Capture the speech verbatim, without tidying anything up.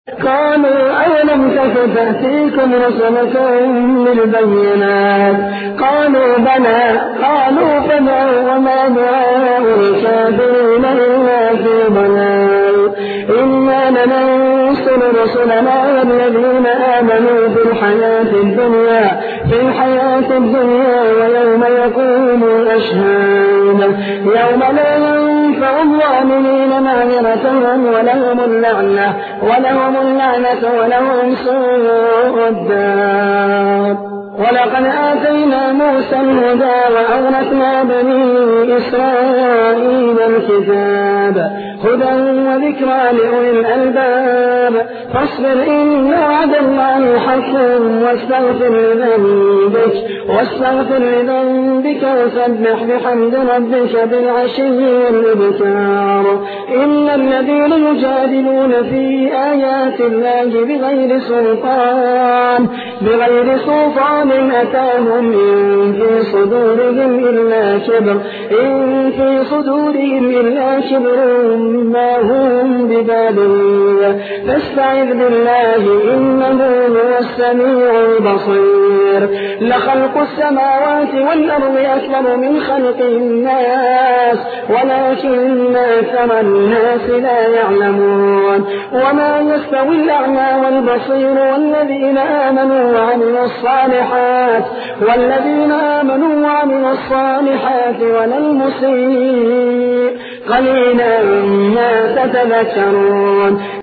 قالوا أولم تك تأتيكم رسلكم بالبينات قالوا بلى قالوا فادعوا وما دعاء الكافرين إلا في ضلال إنا لننصر رسلنا والذين آمنوا في الحياة الدنيا في الحياة الدنيا ويوم يقوم الأشهاد يوم لا ينفع الظالمين معذرتهم ولهم اللعنة ولهم اللعنة ولهم سوء الدار. ولقد آتينا موسى الهدى وأورثنا بني إسرائيل الكتاب هدى وذكرى لأولي الألباب فاصبر إن وعد الله حق واستغفر لذنبك واستغفر لذنبك وسبح بحمد ربك بالعشي والإبكار إن الذين يجادلون في آيات الله بغير سلطان بغير سلطان أتاهم إن في صدورهم إلا كبر إن في صدورهم إلا كبر ما هم ببالغ فاستعذ بالله إنه هو السميع البصير لخلق السماوات والأرض أكبر من خلق الناس ولكن أكثر الناس لا يعلمون وما يستوي الأعمى والبصير والذين آمنوا وعملوا الصالحات والذين آمنوا وعملوا الصالحات ولا المسيء قليلا ما تتذكرون.